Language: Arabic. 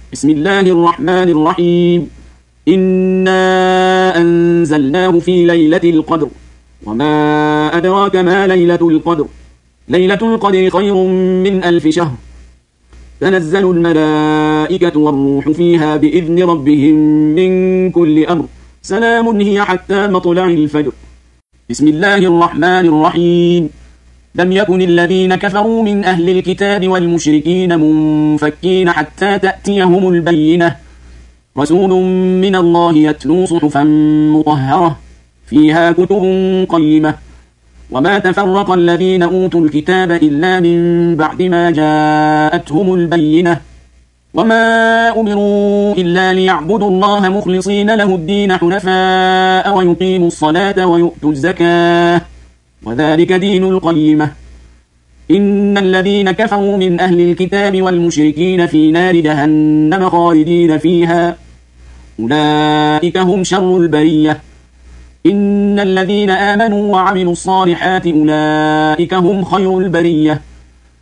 بسم الله الرحمن الرحيم. إنا أنزلناه في ليلة القدر، وما أدراك ما ليلة القدر. ليلة القدر خير من 1000 شهر. تنزل الملائكة والروح فيها بإذن ربهم من كل أمر، سلام هي حتى مطلع الفجر. بسم الله الرحمن الرحيم. لم يكن الذين كفروا من أهل الكتاب والمشركين منفكين حتى تأتيهم البينة، رسول من الله يتلو صحفا مطهرة فيها كتب قيمة. وما تفرق الذين أوتوا الكتاب إلا من بعد ما جاءتهم البينة، وما أمروا إلا ليعبدوا الله مخلصين له الدين حنفاء ويقيموا الصلاة ويؤتوا الزكاة، وذلك دين القيمة. إن الذين كفروا من أهل الكتاب والمشركين في نار جهنم خالدين فيها، أولئك هم شر البرية. إن الذين آمنوا وعملوا الصالحات أولئك هم خير البرية.